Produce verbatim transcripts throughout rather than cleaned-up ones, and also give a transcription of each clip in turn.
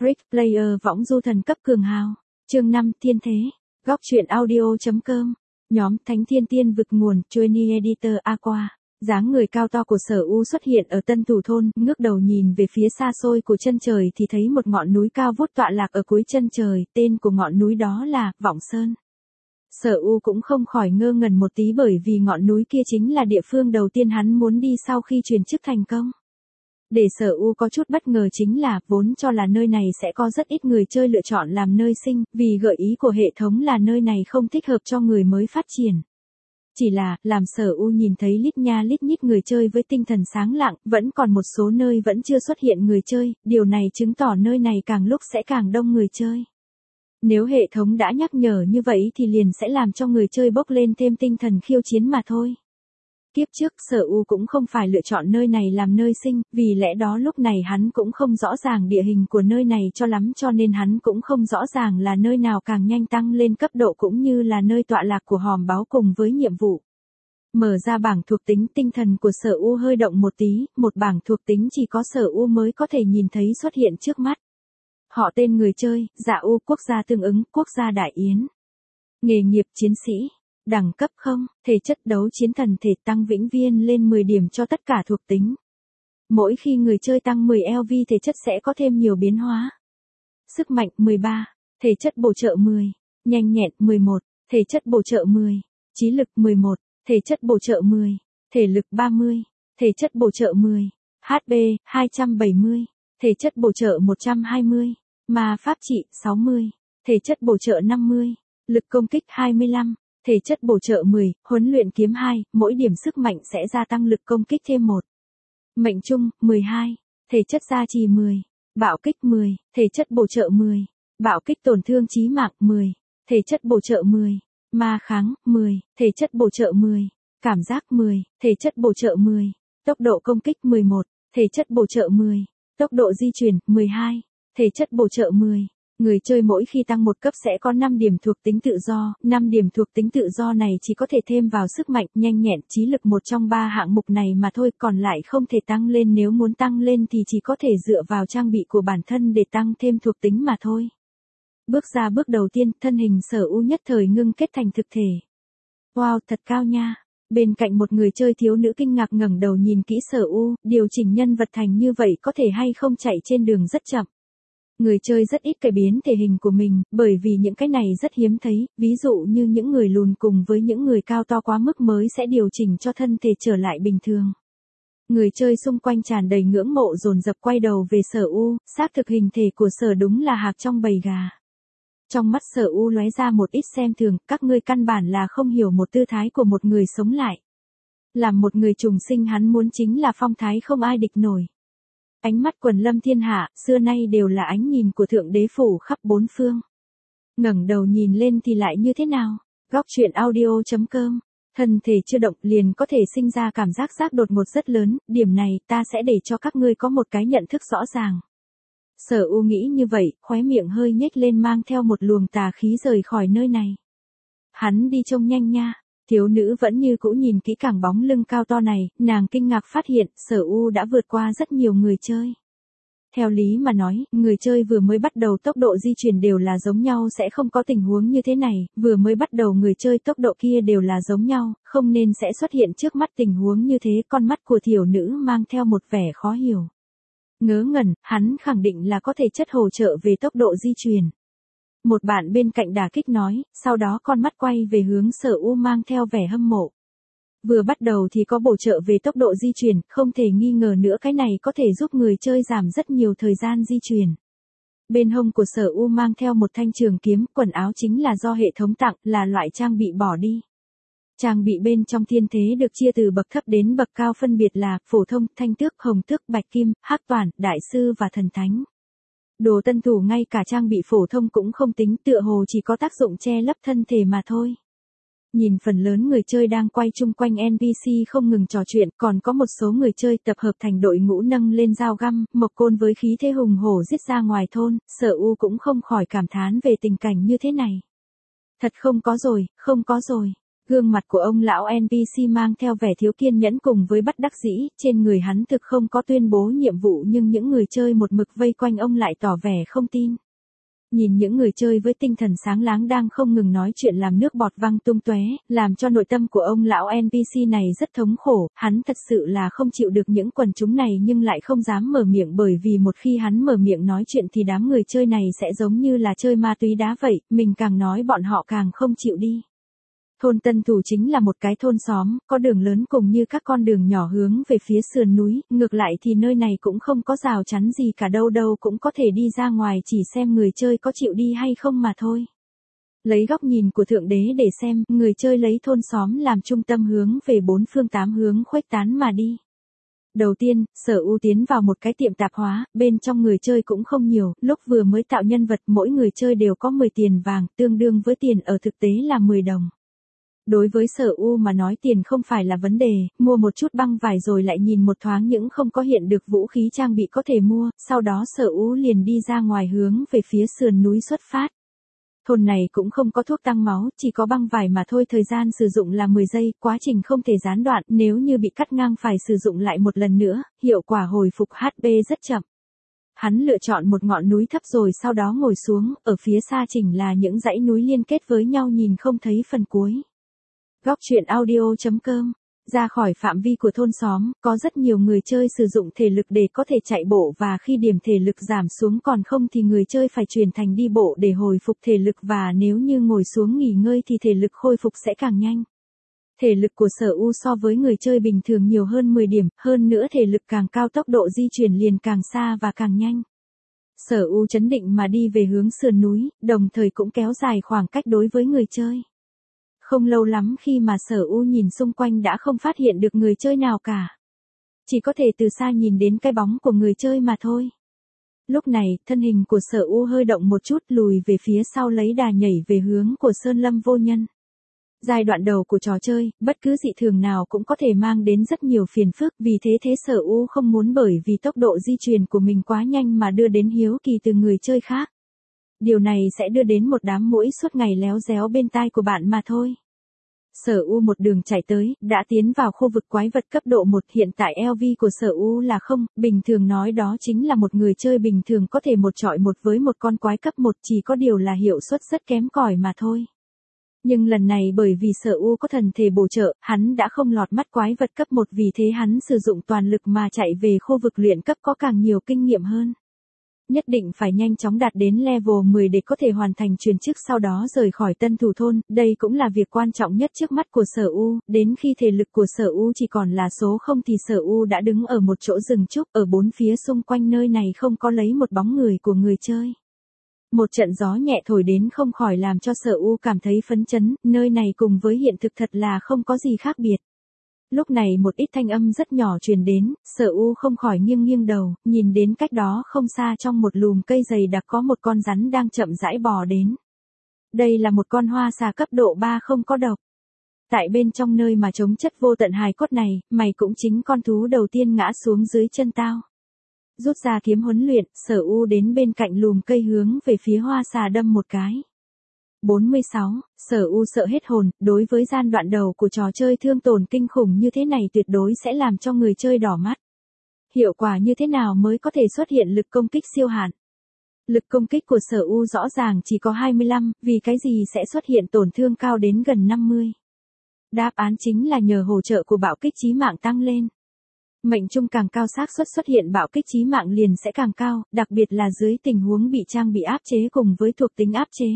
Rick Player võng du thần cấp cường hào. Chương năm Thiên thế. Góc truyện audio.com. Nhóm Thánh Thiên Tiên vực nguồn, Journey Editor Aqua. Dáng người cao to của Sở U xuất hiện ở Tân Thủ thôn, ngước đầu nhìn về phía xa xôi của chân trời thì thấy một ngọn núi cao vút tọa lạc ở cuối chân trời, tên của ngọn núi đó là Vọng Sơn. Sở U cũng không khỏi ngơ ngẩn một tí bởi vì ngọn núi kia chính là địa phương đầu tiên hắn muốn đi sau khi chuyển chức thành công. Để Sở U có chút bất ngờ chính là, vốn cho là nơi này sẽ có rất ít người chơi lựa chọn làm nơi sinh, vì gợi ý của hệ thống là nơi này không thích hợp cho người mới phát triển. Chỉ là, làm Sở U nhìn thấy lít nha lít nhít người chơi với tinh thần sáng lạng, vẫn còn một số nơi vẫn chưa xuất hiện người chơi, điều này chứng tỏ nơi này càng lúc sẽ càng đông người chơi. Nếu hệ thống đã nhắc nhở như vậy thì liền sẽ làm cho người chơi bốc lên thêm tinh thần khiêu chiến mà thôi. Kiếp trước Sở U cũng không phải lựa chọn nơi này làm nơi sinh, vì lẽ đó lúc này hắn cũng không rõ ràng địa hình của nơi này cho lắm cho nên hắn cũng không rõ ràng là nơi nào càng nhanh tăng lên cấp độ cũng như là nơi tọa lạc của hòm báo cùng với nhiệm vụ. Mở ra bảng thuộc tính tinh thần của Sở U hơi động một tí, một bảng thuộc tính chỉ có Sở U mới có thể nhìn thấy xuất hiện trước mắt. Họ tên người chơi, Dạ U, quốc gia tương ứng, quốc gia Đại Yến. Nghề nghiệp chiến sĩ. Đẳng cấp không, thể chất đấu chiến thần thể tăng vĩnh viên lên mười điểm cho tất cả thuộc tính. Mỗi khi người chơi tăng mười L V thể chất sẽ có thêm nhiều biến hóa. Sức mạnh mười ba, thể chất bổ trợ mười, nhanh nhẹn mười một, thể chất bổ trợ mười, trí lực mười một, thể chất bổ trợ mười, thể lực ba mươi, thể chất bổ trợ mười, H P hai trăm bảy mươi, thể chất bổ trợ một trăm hai mươi, ma pháp trị sáu mươi, thể chất bổ trợ năm mươi, lực công kích hai mươi lăm. Thể chất bổ trợ mười, huấn luyện kiếm hai, mỗi điểm sức mạnh sẽ gia tăng lực công kích thêm một. Mệnh trung, mười hai, thể chất gia trì mười, bạo kích mười, thể chất bổ trợ mười, bạo kích tổn thương chí mạng mười, thể chất bổ trợ mười, ma kháng, mười, thể chất bổ trợ mười, cảm giác mười, thể chất bổ trợ mười, tốc độ công kích mười một, thể chất bổ trợ mười, tốc độ di chuyển, mười hai, thể chất bổ trợ mười. Người chơi mỗi khi tăng một cấp sẽ có năm điểm thuộc tính tự do, năm điểm thuộc tính tự do này chỉ có thể thêm vào sức mạnh, nhanh nhẹn, trí lực một trong ba hạng mục này mà thôi, còn lại không thể tăng lên, nếu muốn tăng lên thì chỉ có thể dựa vào trang bị của bản thân để tăng thêm thuộc tính mà thôi. Bước ra bước đầu tiên, thân hình Sở U nhất thời ngưng kết thành thực thể. Wow, thật cao nha. Bên cạnh một người chơi thiếu nữ kinh ngạc ngẩng đầu nhìn kỹ Sở U, điều chỉnh nhân vật thành như vậy có thể hay không chạy trên đường rất chậm. Người chơi rất ít cải biến thể hình của mình, bởi vì những cái này rất hiếm thấy, ví dụ như những người lùn cùng với những người cao to quá mức mới sẽ điều chỉnh cho thân thể trở lại bình thường. Người chơi xung quanh tràn đầy ngưỡng mộ dồn dập quay đầu về Sở U, xác thực hình thể của Sở đúng là hạc trong bầy gà. Trong mắt Sở U lóe ra một ít xem thường, các ngươi căn bản là không hiểu một tư thái của một người sống lại. Làm một người trùng sinh hắn muốn chính là phong thái không ai địch nổi. Ánh mắt quần lâm thiên hạ, xưa nay đều là ánh nhìn của thượng đế phủ khắp bốn phương. Ngẩng đầu nhìn lên thì lại như thế nào? Góc truyện audio.com. Thân thể chưa động liền có thể sinh ra cảm giác giác đột ngột rất lớn, điểm này ta sẽ để cho các ngươi có một cái nhận thức rõ ràng. Sở U nghĩ như vậy, khóe miệng hơi nhếch lên mang theo một luồng tà khí rời khỏi nơi này. Hắn đi trông nhanh nha. Thiếu nữ vẫn như cũ nhìn kỹ càng bóng lưng cao to này, nàng kinh ngạc phát hiện, Sở U đã vượt qua rất nhiều người chơi. Theo lý mà nói, người chơi vừa mới bắt đầu tốc độ di chuyển đều là giống nhau sẽ không có tình huống như thế này, vừa mới bắt đầu người chơi tốc độ kia đều là giống nhau, không nên sẽ xuất hiện trước mắt tình huống như thế, con mắt của thiếu nữ mang theo một vẻ khó hiểu. Ngớ ngẩn, hắn khẳng định là có thể chất hỗ trợ về tốc độ di chuyển. Một bạn bên cạnh đả kích nói, sau đó con mắt quay về hướng Sở U mang theo vẻ hâm mộ. Vừa bắt đầu thì có bổ trợ về tốc độ di chuyển, không thể nghi ngờ nữa cái này có thể giúp người chơi giảm rất nhiều thời gian di chuyển. Bên hông của Sở U mang theo một thanh trường kiếm, quần áo chính là do hệ thống tặng, là loại trang bị bỏ đi. Trang bị bên trong thiên thế được chia từ bậc thấp đến bậc cao phân biệt là, phổ thông, thanh tước, hồng tước, bạch kim, hắc toàn, đại sư và thần thánh. Đồ tân thủ ngay cả trang bị phổ thông cũng không tính, tựa hồ chỉ có tác dụng che lấp thân thể mà thôi. Nhìn phần lớn người chơi đang quay chung quanh en pê xê không ngừng trò chuyện, còn có một số người chơi tập hợp thành đội ngũ nâng lên dao găm, mộc côn với khí thế hùng hổ giết ra ngoài thôn, Sở U cũng không khỏi cảm thán về tình cảnh như thế này. Thật không có rồi, không có rồi. Gương mặt của ông lão en pê xê mang theo vẻ thiếu kiên nhẫn cùng với bất đắc dĩ, trên người hắn thực không có tuyên bố nhiệm vụ nhưng những người chơi một mực vây quanh ông lại tỏ vẻ không tin. Nhìn những người chơi với tinh thần sáng láng đang không ngừng nói chuyện làm nước bọt văng tung tóe, làm cho nội tâm của ông lão en pê xê này rất thống khổ, hắn thật sự là không chịu được những quần chúng này nhưng lại không dám mở miệng bởi vì một khi hắn mở miệng nói chuyện thì đám người chơi này sẽ giống như là chơi ma túy đá vậy, mình càng nói bọn họ càng không chịu đi. Thôn Tân Thủ chính là một cái thôn xóm, có đường lớn cùng như các con đường nhỏ hướng về phía sườn núi, ngược lại thì nơi này cũng không có rào chắn gì cả đâu đâu cũng có thể đi ra ngoài chỉ xem người chơi có chịu đi hay không mà thôi. Lấy góc nhìn của Thượng Đế để xem, người chơi lấy thôn xóm làm trung tâm hướng về bốn phương tám hướng khuếch tán mà đi. Đầu tiên, Sở U tiến vào một cái tiệm tạp hóa, bên trong người chơi cũng không nhiều, lúc vừa mới tạo nhân vật mỗi người chơi đều có mười tiền vàng, tương đương với tiền ở thực tế là mười đồng. Đối với Sở U mà nói tiền không phải là vấn đề, mua một chút băng vải rồi lại nhìn một thoáng những không có hiện được vũ khí trang bị có thể mua, sau đó Sở U liền đi ra ngoài hướng về phía sườn núi xuất phát. Thôn này cũng không có thuốc tăng máu, chỉ có băng vải mà thôi, thời gian sử dụng là mười giây, quá trình không thể gián đoạn, nếu như bị cắt ngang phải sử dụng lại một lần nữa, hiệu quả hồi phục hát pê rất chậm. Hắn lựa chọn một ngọn núi thấp rồi sau đó ngồi xuống, ở phía xa chỉnh là những dãy núi liên kết với nhau nhìn không thấy phần cuối. Góc truyện audio chấm com. Ra khỏi phạm vi của thôn xóm, có rất nhiều người chơi sử dụng thể lực để có thể chạy bộ và khi điểm thể lực giảm xuống còn không thì người chơi phải chuyển thành đi bộ để hồi phục thể lực và nếu như ngồi xuống nghỉ ngơi thì thể lực khôi phục sẽ càng nhanh. Thể lực của Sở U so với người chơi bình thường nhiều hơn mười điểm, hơn nữa thể lực càng cao tốc độ di chuyển liền càng xa và càng nhanh. Sở U chấn định mà đi về hướng sườn núi, đồng thời cũng kéo dài khoảng cách đối với người chơi. Không lâu lắm khi mà Sở U nhìn xung quanh đã không phát hiện được người chơi nào cả. Chỉ có thể từ xa nhìn đến cái bóng của người chơi mà thôi. Lúc này, thân hình của Sở U hơi động một chút lùi về phía sau lấy đà nhảy về hướng của Sơn Lâm Vô Nhân. Giai đoạn đầu của trò chơi, bất cứ dị thường nào cũng có thể mang đến rất nhiều phiền phức, vì thế thế Sở U không muốn bởi vì tốc độ di chuyển của mình quá nhanh mà đưa đến hiếu kỳ từ người chơi khác. Điều này sẽ đưa đến một đám muỗi suốt ngày léo déo bên tai của bạn mà thôi. Sở U một đường chạy tới, đã tiến vào khu vực quái vật cấp độ một, hiện tại lờ vê của Sở U là không, bình thường nói đó chính là một người chơi bình thường có thể một chọi một với một con quái cấp một, chỉ có điều là hiệu suất rất kém cỏi mà thôi. Nhưng lần này bởi vì Sở U có thần thể bổ trợ, hắn đã không lọt mắt quái vật cấp một vì thế hắn sử dụng toàn lực mà chạy về khu vực luyện cấp có càng nhiều kinh nghiệm hơn. Nhất định phải nhanh chóng đạt đến level mười để có thể hoàn thành truyền chức sau đó rời khỏi Tân Thủ thôn, đây cũng là việc quan trọng nhất trước mắt của Sở U, đến khi thể lực của Sở U chỉ còn là số không thì Sở U đã đứng ở một chỗ rừng trúc, ở bốn phía xung quanh nơi này không có lấy một bóng người của người chơi. Một trận gió nhẹ thổi đến không khỏi làm cho Sở U cảm thấy phấn chấn, nơi này cùng với hiện thực thật là không có gì khác biệt. Lúc này một ít thanh âm rất nhỏ truyền đến, Sở U không khỏi nghiêng nghiêng đầu, nhìn đến cách đó không xa trong một lùm cây dày đặc có một con rắn đang chậm rãi bò đến. Đây là một con hoa xà cấp độ ba không có độc. Tại bên trong nơi mà chống chất vô tận hài cốt này, mày cũng chính con thú đầu tiên ngã xuống dưới chân tao. Rút ra kiếm huấn luyện, Sở U đến bên cạnh lùm cây hướng về phía hoa xà đâm một cái. bốn mươi sáu, Sở U sợ hết hồn, đối với gian đoạn đầu của trò chơi thương tổn kinh khủng như thế này tuyệt đối sẽ làm cho người chơi đỏ mắt. Hiệu quả như thế nào mới có thể xuất hiện lực công kích siêu hạn? Lực công kích của Sở U rõ ràng chỉ có hai mươi lăm, vì cái gì sẽ xuất hiện tổn thương cao đến gần năm mươi? Đáp án chính là nhờ hỗ trợ của bạo kích chí mạng tăng lên. Mệnh trung càng cao xác suất xuất hiện bạo kích chí mạng liền sẽ càng cao, đặc biệt là dưới tình huống bị trang bị áp chế cùng với thuộc tính áp chế.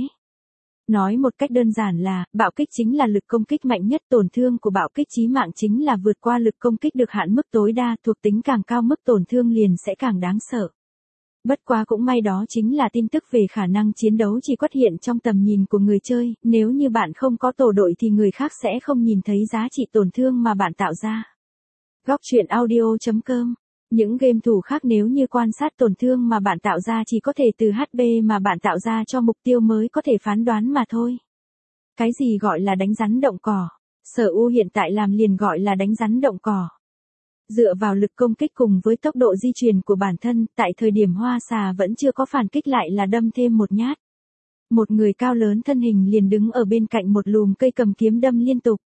Nói một cách đơn giản là, bạo kích chính là lực công kích mạnh nhất, tổn thương của bạo kích chí mạng chính là vượt qua lực công kích được hạn mức tối đa, thuộc tính càng cao mức tổn thương liền sẽ càng đáng sợ. Bất quá cũng may đó chính là tin tức về khả năng chiến đấu chỉ xuất hiện trong tầm nhìn của người chơi, nếu như bạn không có tổ đội thì người khác sẽ không nhìn thấy giá trị tổn thương mà bạn tạo ra. Góc truyện audio chấm com. Những game thủ khác nếu như quan sát tổn thương mà bạn tạo ra chỉ có thể từ hát pê mà bạn tạo ra cho mục tiêu mới có thể phán đoán mà thôi. Cái gì gọi là đánh rắn động cỏ? Sở U hiện tại làm liền gọi là đánh rắn động cỏ. Dựa vào lực công kích cùng với tốc độ di chuyển của bản thân, tại thời điểm hoa xà vẫn chưa có phản kích lại là đâm thêm một nhát. Một người cao lớn thân hình liền đứng ở bên cạnh một lùm cây cầm kiếm đâm liên tục.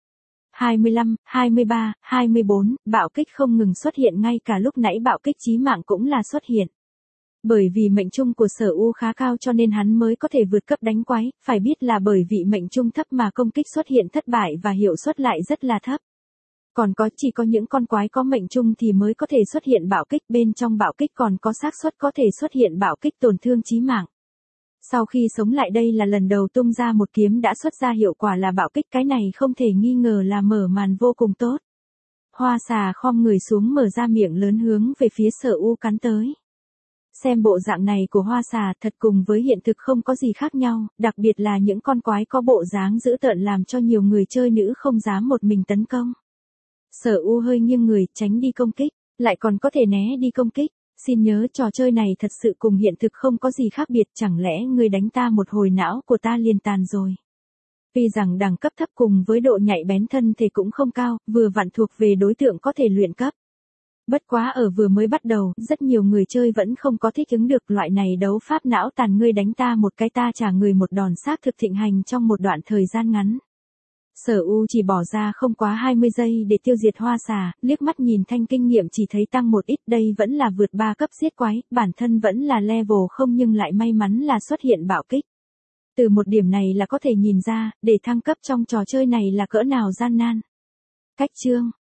hai mươi lăm, hai mươi ba, hai mươi bốn, bạo kích không ngừng xuất hiện ngay cả lúc nãy bạo kích chí mạng cũng là xuất hiện. Bởi vì mệnh trung của Sở U khá cao cho nên hắn mới có thể vượt cấp đánh quái, phải biết là bởi vì mệnh trung thấp mà công kích xuất hiện thất bại và hiệu suất lại rất là thấp. Còn có chỉ có những con quái có mệnh trung thì mới có thể xuất hiện bạo kích, bên trong bạo kích còn có xác suất có thể xuất hiện bạo kích tổn thương chí mạng. Sau khi sống lại đây là lần đầu tung ra một kiếm đã xuất ra hiệu quả là bạo kích, cái này không thể nghi ngờ là mở màn vô cùng tốt. Hoa xà khom người xuống mở ra miệng lớn hướng về phía Sở U cắn tới. Xem bộ dạng này của hoa xà thật cùng với hiện thực không có gì khác nhau, đặc biệt là những con quái có bộ dáng dữ tợn làm cho nhiều người chơi nữ không dám một mình tấn công. Sở U hơi nghiêng người tránh đi công kích, lại còn có thể né đi công kích. Xin nhớ trò chơi này thật sự cùng hiện thực không có gì khác biệt, chẳng lẽ người đánh ta một hồi não của ta liền tàn rồi. Vì rằng đẳng cấp thấp cùng với độ nhạy bén thân thể cũng không cao, vừa vặn thuộc về đối tượng có thể luyện cấp. Bất quá ở vừa mới bắt đầu, rất nhiều người chơi vẫn không có thích ứng được loại này đấu pháp não tàn, ngươi đánh ta một cái ta trả người một đòn, xác thực thịnh hành trong một đoạn thời gian ngắn. Sở U chỉ bỏ ra không quá hai mươi giây để tiêu diệt hoa xà, liếc mắt nhìn thanh kinh nghiệm chỉ thấy tăng một ít, đây vẫn là vượt ba cấp giết quái, bản thân vẫn là level không nhưng lại may mắn là xuất hiện bạo kích. Từ một điểm này là có thể nhìn ra, để thăng cấp trong trò chơi này là cỡ nào gian nan. Cách chương